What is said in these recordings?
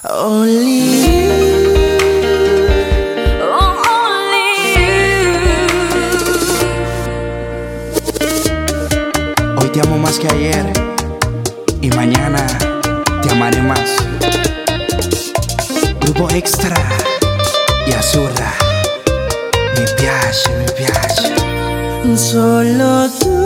Only you. Oh, only you. Hoy te amo más que ayer y mañana te amaré más. Grupo Extra y Azurra, mi piace, mi piace. Solo tú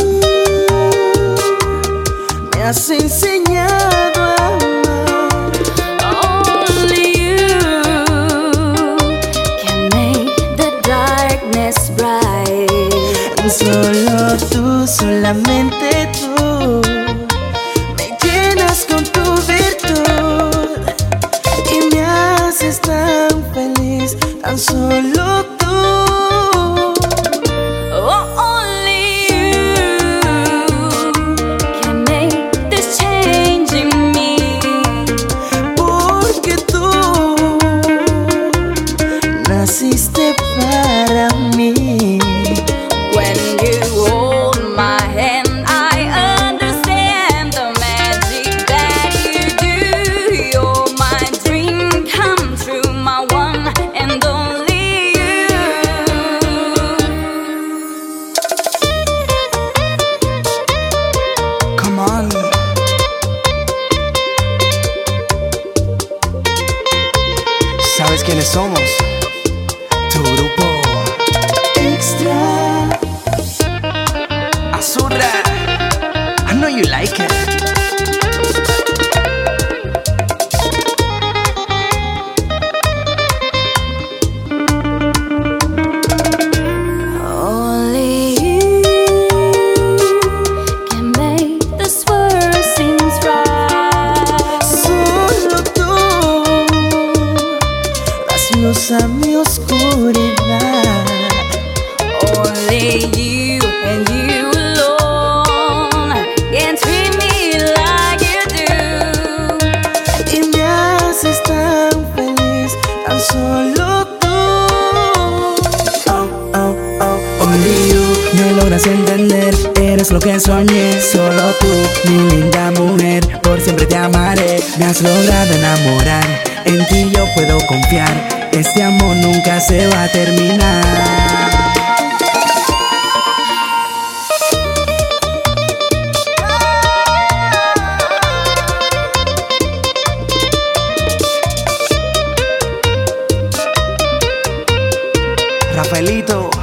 me has enseñado a amar. Only you can make the darkness bright. Solo tú, solamente tú me llenas con tu virtud y me haces tan feliz, tan solo tú. Oh, only you can make this change in me. Porque tú naciste para mí. When you hold my hand, I understand the magic that you do. You're my dream come true, my one and only you. Come on. ¿Sabes quiénes somos? Tu grupo Extra. Azurra, I know you like it. Only you can make this world seem right. Solo tú das luz a mi oscuridad. Only you and you alone can treat me like you do. Y me haces tan feliz, tan solo tú. Oh, oh, oh, only you. Me logras entender, eres lo que soñé. Solo tú, mi linda mujer, por siempre te amaré. Me has logrado enamorar, en ti yo puedo confiar. Este amor nunca se va a terminar. Rafaelito,